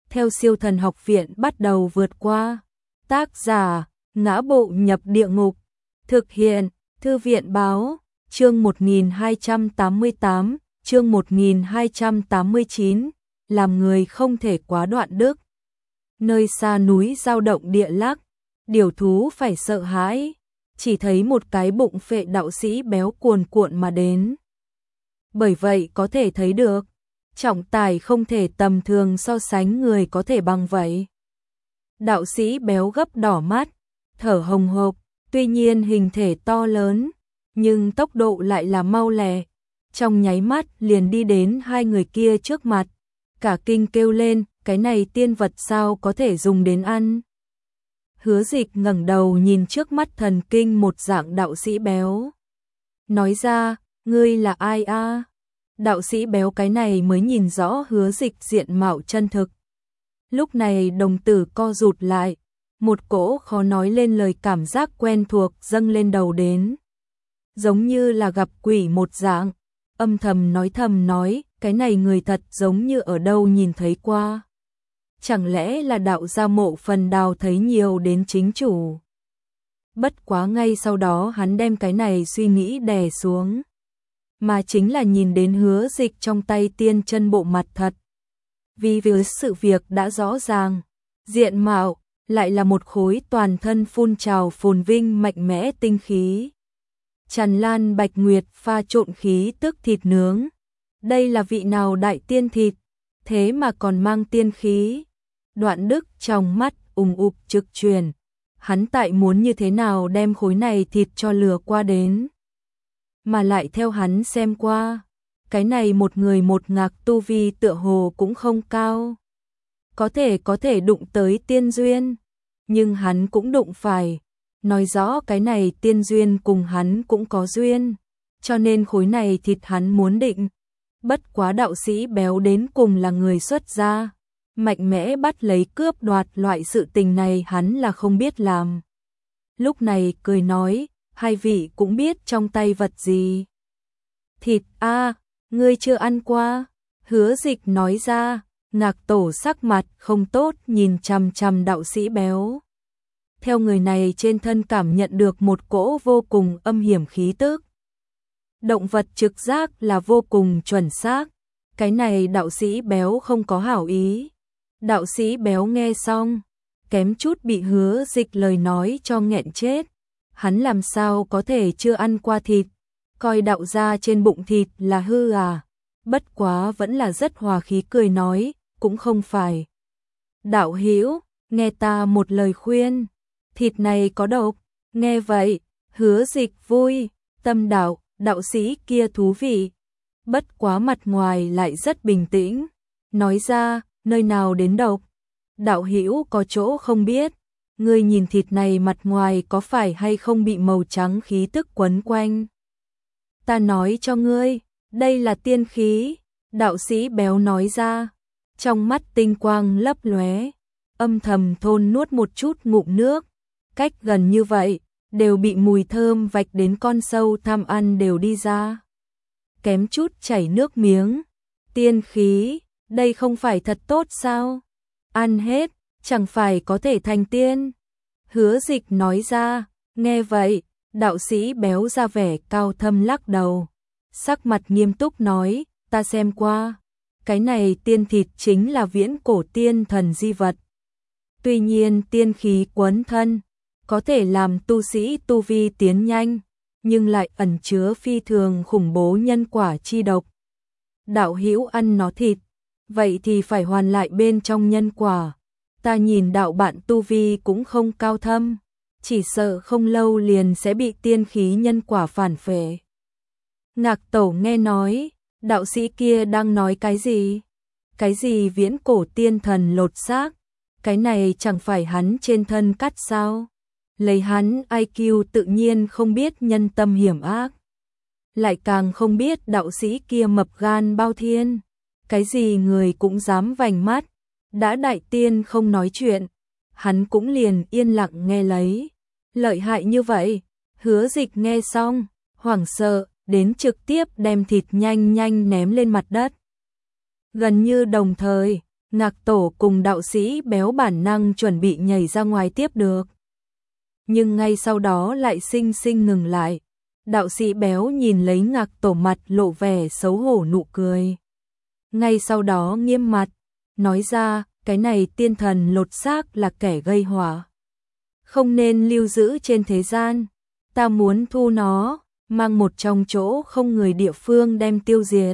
theo Siêu Thần Học Viện bắt đầu vượt qua. Tác giả: Ngã Bộ Nhập Địa Ngục. Thực hiện: Thư viện báo. Chương 1288, chương 1289, làm người không thể quá đoạn đức. Nơi xa núi dao động địa lắc, điều thú phải sợ hãi, chỉ thấy một cái bụng phệ đạo sĩ béo cuồn cuộn mà đến. Bởi vậy có thể thấy được, trọng tài không thể tầm thường so sánh người có thể bằng vậy. Đạo sĩ béo gấp đỏ mắt, thở hồng hộc, tuy nhiên hình thể to lớn, nhưng tốc độ lại là mau lẹ. Trong nháy mắt liền đi đến hai người kia trước mặt, cả kinh kêu lên, cái này tiên vật sao có thể dùng đến ăn. Hứa Dịch ngẩng đầu nhìn trước mắt thần kinh một dạng đạo sĩ béo. Nói ra, ngươi là ai a? Đạo sĩ béo cái này mới nhìn rõ Hứa Dịch diện mạo chân thực. Lúc này đồng tử co rụt lại, một cỗ khó nói lên lời cảm giác quen thuộc dâng lên đầu đến. Giống như là gặp quỷ một dạng, âm thầm nói, cái này người thật giống như ở đâu nhìn thấy qua. Chẳng lẽ là đạo gia Mộ Phần Đào thấy nhiều đến chính chủ. Bất quá ngay sau đó hắn đem cái này suy nghĩ đè xuống. Mà chính là nhìn đến Hứa Dịch trong tay tiên chân bộ mặt thật. Vì sự việc đã rõ ràng, diện mạo lại là một khối toàn thân phun trào phồn vinh mạnh mẽ tinh khí. Tràn lan bạch nguyệt pha trộn khí tức thịt nướng. Đây là vị nào đại tiên thịt, thế mà còn mang tiên khí. Đoạn Đức trong mắt ùp trực truyền, hắn tại muốn như thế nào đem khối này thịt cho lừa qua đến. Mà lại theo hắn xem qua, cái này một người một ngạc tu vi tựa hồ cũng không cao. Có thể đụng tới tiên duyên, nhưng hắn cũng đụng phải. Nói rõ cái này tiên duyên cùng hắn cũng có duyên, cho nên khối này thịt hắn muốn định. Bất quá đạo sĩ béo đến cùng là người xuất gia, mạnh mẽ bắt lấy cướp đoạt loại sự tình này hắn là không biết làm. Lúc này cười nói, hai vị cũng biết trong tay vật gì. Thịt a, ngươi chưa ăn qua. Hứa Dịch nói ra, Ngạc Tổ sắc mặt không tốt nhìn chằm chằm đạo sĩ béo. Theo người này trên thân cảm nhận được một cỗ vô cùng âm hiểm khí tức. Động vật trực giác là vô cùng chuẩn xác. Cái này đạo sĩ béo không có hảo ý. Đạo sĩ béo nghe xong, kém chút bị Hứa Dịch lời nói cho nghẹn chết. Hắn làm sao có thể chưa ăn qua thịt, coi đạo gia trên bụng thịt là hư à. Bất quá vẫn là rất hòa khí cười nói, cũng không phải. Đạo hữu, nghe ta một lời khuyên, thịt này có độc. Nghe vậy, Hứa Dịch vui, tâm đạo sĩ kia thú vị. Bất quá mặt ngoài lại rất bình tĩnh, nói ra, nơi nào đến độc. Đạo hữu có chỗ không biết, ngươi nhìn thịt này mặt ngoài có phải hay không bị màu trắng khí tức quấn quanh. Ta nói cho ngươi, đây là tiên khí. Đạo sĩ béo nói ra, trong mắt tinh quang lấp lóe, âm thầm thôn nuốt một chút ngụm nước. Cách gần như vậy, đều bị mùi thơm vạch đến con sâu tham ăn đều đi ra. Kém chút chảy nước miếng. Tiên khí, đây không phải thật tốt sao? Ăn hết, chẳng phải có thể thành tiên. Hứa Dịch nói ra, nghe vậy, đạo sĩ béo ra vẻ cao thâm lắc đầu. Sắc mặt nghiêm túc nói, ta xem qua. Cái này tiên thịt chính là viễn cổ tiên thần di vật. Tuy nhiên tiên khí quấn thân, có thể làm tu sĩ tu vi tiến nhanh, nhưng lại ẩn chứa phi thường khủng bố nhân quả chi độc. Đạo hữu ăn nó thịt, vậy thì phải hoàn lại bên trong nhân quả. Ta nhìn đạo bạn tu vi cũng không cao thâm, chỉ sợ không lâu liền sẽ bị tiên khí nhân quả phản phệ. Ngạc Tổ nghe nói, đạo sĩ kia đang nói cái gì? Cái gì viễn cổ tiên thần lột xác? Cái này chẳng phải hắn trên thân cắt sao? Lấy hắn IQ tự nhiên không biết nhân tâm hiểm ác. Lại càng không biết đạo sĩ kia mập gan bao thiên. Cái gì người cũng dám vành mắt. Đã đại tiên không nói chuyện, hắn cũng liền yên lặng nghe lấy. Lợi hại như vậy, Hứa Dịch nghe xong, hoảng sợ, đến trực tiếp đem thịt nhanh ném lên mặt đất. Gần như đồng thời, Ngạc Tổ cùng đạo sĩ béo bản năng chuẩn bị nhảy ra ngoài tiếp được. Nhưng ngay sau đó lại xinh xinh ngừng lại. Đạo sĩ béo nhìn lấy Ngạc Tổ, mặt lộ vẻ xấu hổ nụ cười. Ngay sau đó nghiêm mặt, nói ra, cái này tiên thần lột xác là kẻ gây họa, không nên lưu giữ trên thế gian. Ta muốn thu nó, mang một trong chỗ không người địa phương đem tiêu diệt.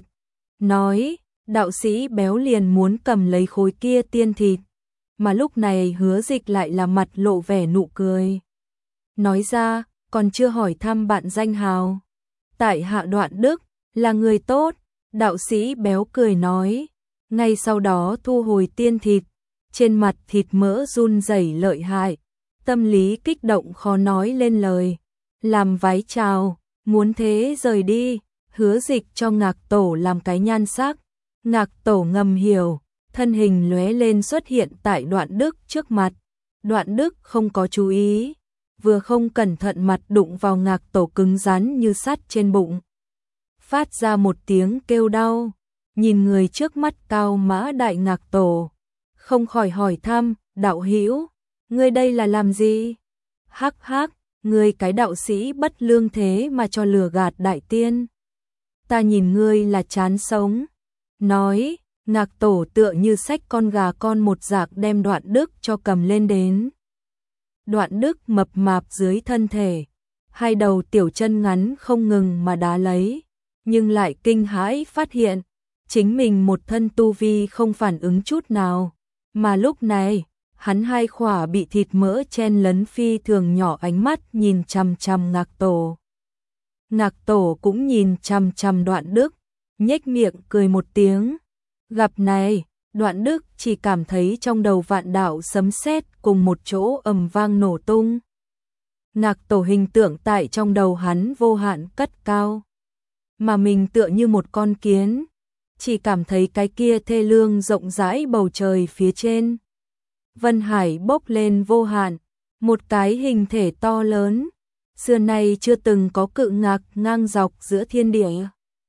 Nói, đạo sĩ béo liền muốn cầm lấy khối kia tiên thịt, mà lúc này Hứa Dịch lại là mặt lộ vẻ nụ cười. Nói ra, còn chưa hỏi thăm bạn danh hào. Tại hạ Đoạn Đức, là người tốt. Đạo sĩ béo cười nói, ngay sau đó thu hồi tiên thịt, trên mặt thịt mỡ run rẩy lợi hại, tâm lý kích động khó nói lên lời, làm vái chào, muốn thế rời đi. Hứa Dịch cho Ngạc Tổ làm cái nhan sắc, Ngạc Tổ ngầm hiểu, thân hình lóe lên xuất hiện tại Đoạn Đức trước mặt. Đoạn Đức không có chú ý, vừa không cẩn thận mặt đụng vào Ngạc Tổ cứng rắn như sắt trên bụng, phát ra một tiếng kêu đau. Nhìn người trước mắt cao mã đại Ngạc Tổ, không khỏi hỏi thăm, đạo hữu, ngươi đây là làm gì? Hắc hắc, ngươi cái đạo sĩ bất lương thế mà cho lừa gạt đại tiên. Ta nhìn ngươi là chán sống. Nói, Ngạc Tổ tựa như xách con gà con một dạng đem Đoạn Đức cho cầm lên đến. Đoạn Đức mập mạp dưới thân thể, hai đầu tiểu chân ngắn không ngừng mà đá lấy, nhưng lại kinh hãi phát hiện, chính mình một thân tu vi không phản ứng chút nào, mà lúc này, hắn hai khỏa bị thịt mỡ chen lấn phi thường nhỏ ánh mắt nhìn chằm chằm Ngạc Tổ. Ngạc Tổ cũng nhìn chằm chằm Đoạn Đức, nhếch miệng cười một tiếng. Gặp này, Đoạn Đức chỉ cảm thấy trong đầu vạn đạo sấm sét cùng một chỗ ầm vang nổ tung. Ngạc Tổ hình tượng tại trong đầu hắn vô hạn cất cao, mà mình tựa như một con kiến, chỉ cảm thấy cái kia thê lương rộng rãi bầu trời phía trên. Vân hải bốc lên vô hạn, một cái hình thể to lớn, xưa nay chưa từng có cự ngạc ngang dọc giữa thiên địa.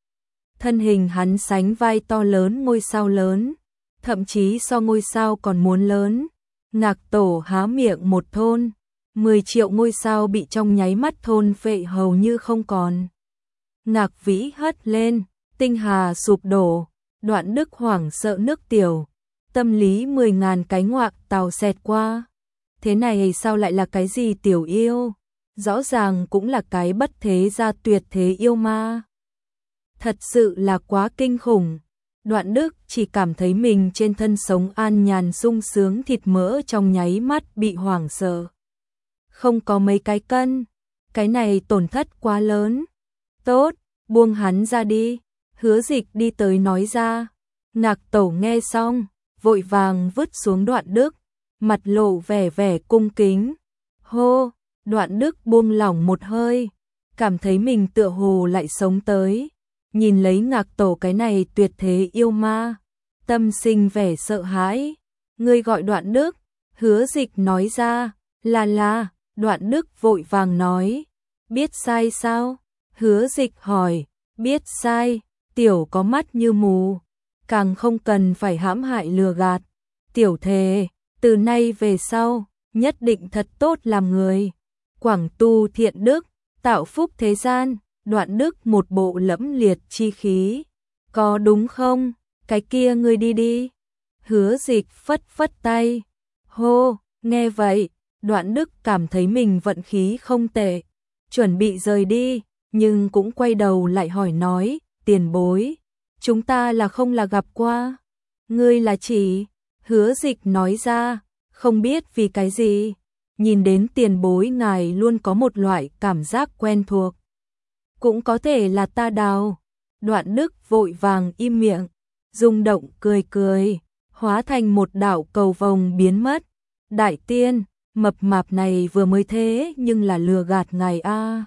Thân hình hắn sánh vai to lớn ngôi sao lớn, thậm chí so ngôi sao còn muốn lớn. Ngạc Tổ há miệng một thôn, 10 triệu ngôi sao bị trong nháy mắt thôn phệ hầu như không còn. Ngạc vĩ hất lên, tinh hà sụp đổ, Đoạn Đức hoảng sợ nước tiểu, tâm lý 10.000 cái ngoạc tàu xẹt qua. Thế này sao lại là cái gì tiểu yêu? Rõ ràng cũng là cái bất thế gia tuyệt thế yêu ma. Thật sự là quá kinh khủng. Đoạn Đức chỉ cảm thấy mình trên thân sống an nhàn sung sướng, thịt mỡ trong nháy mắt bị hoảng sợ. Không có mấy cái cân, cái này tổn thất quá lớn. Tốt, buông hắn ra đi. Hứa Dịch đi tới nói ra. Ngạc Tổ nghe xong, vội vàng vứt xuống Đoạn Đức, mặt lộ vẻ vẻ cung kính. Hô, Đoạn Đức buông lỏng một hơi, cảm thấy mình tựa hồ lại sống tới. Nhìn lấy Ngạc Tổ cái này tuyệt thế yêu ma, tâm sinh vẻ sợ hãi. Ngươi gọi Đoạn Đức? Hứa Dịch nói ra. Là. Đoạn Đức vội vàng nói. Biết sai sao? Hứa Dịch hỏi. Biết sai, tiểu có mắt như mù, càng không cần phải hãm hại lừa gạt. Tiểu thề, từ nay về sau, nhất định thật tốt làm người, quảng tu thiện đức, tạo phúc thế gian. Đoạn Đức một bộ lẫm liệt chi khí. Có đúng không? Cái kia ngươi đi đi. Hứa Dịch phất phất tay. Hô, nghe vậy, Đoạn Đức cảm thấy mình vận khí không tệ, chuẩn bị rời đi, nhưng cũng quay đầu lại hỏi nói, tiền bối, chúng ta là không là gặp qua. Ngươi là chỉ? Hứa Dịch nói ra, không biết vì cái gì, nhìn đến tiền bối ngài luôn có một loại cảm giác quen thuộc. Cũng có thể là ta đào. Đoạn Đức vội vàng im miệng, rung động cười cười, hóa thành một đạo cầu vồng biến mất. Đại tiên, mập mạp này vừa mới thế nhưng là lừa gạt ngài a.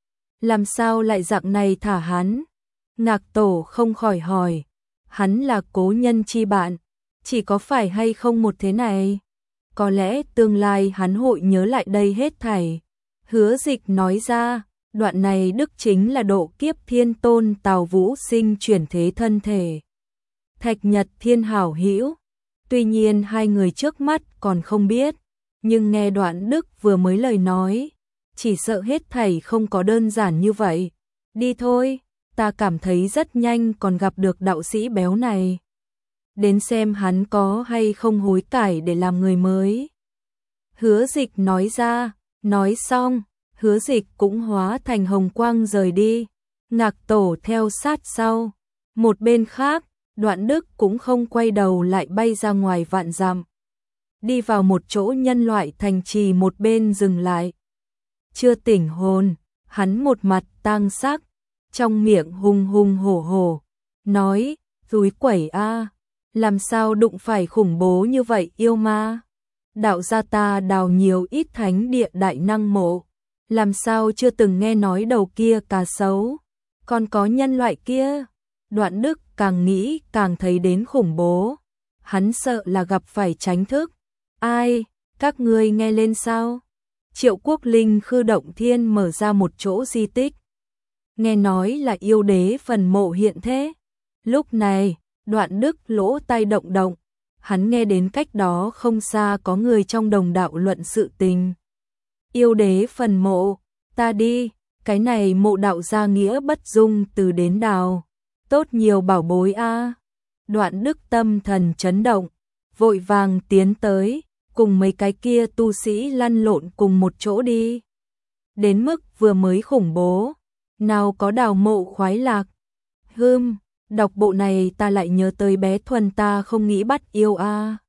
Làm sao lại dạng này thả hắn? Ngạc Tổ không khỏi hỏi, hắn là cố nhân chi bạn, chỉ có phải hay không một thế này? Có lẽ tương lai hắn hội nhớ lại đây hết thảy. Hứa Dịch nói ra. Đoạn này đức chính là độ kiếp thiên tôn Tào Vũ Sinh chuyển thế thân thể. Thạch Nhật Thiên hảo hữu, Tuy nhiên hai người trước mắt còn không biết, nhưng nghe Đoạn Đức vừa mới lời nói, chỉ sợ hết thảy không có đơn giản như vậy. Đi thôi, ta cảm thấy rất nhanh còn gặp được đạo sĩ béo này. Đến xem hắn có hay không hối cải để làm người mới. Hứa Dịch nói ra, nói xong, Hứa Dịch cũng hóa thành hồng quang rời đi. Ngạc Tổ theo sát sau. Một bên khác, Đoạn Đức cũng không quay đầu lại bay ra ngoài vạn dặm. Đi vào một chỗ nhân loại thành trì, một bên dừng lại. Chưa tỉnh hồn, hắn một mặt tang sắc, trong miệng hùng hùng hổ hổ, nói, rúi quẩy a, làm sao đụng phải khủng bố như vậy yêu ma. Đạo gia ta đào nhiều ít thánh địa đại năng mộ, làm sao chưa từng nghe nói đầu kia cà xấu, còn có nhân loại kia. Đoạn Đức càng nghĩ càng thấy đến khủng bố, hắn sợ là gặp phải tránh thức. Ai, các ngươi nghe lên sao? Triệu Quốc Linh Khư Động Thiên mở ra một chỗ di tích. Nghe nói là yêu đế phần mộ hiện thế. Lúc này, Đoạn Đức lỗ tai động động, hắn nghe đến cách đó không xa có người trong đồng đạo luận sự tình. Yêu đế phần mộ, ta đi, cái này mộ đạo gia nghĩa bất dung từ đến đào. Tốt nhiều bảo bối a. Đoạn Đức tâm thần chấn động, vội vàng tiến tới, cùng mấy cái kia tu sĩ lăn lộn cùng một chỗ đi. Đến mức vừa mới khủng bố, nào có đào mộ khoái lạc. Đọc bộ này ta lại nhớ tới bé Thuần ta không nghĩ bắt yêu a.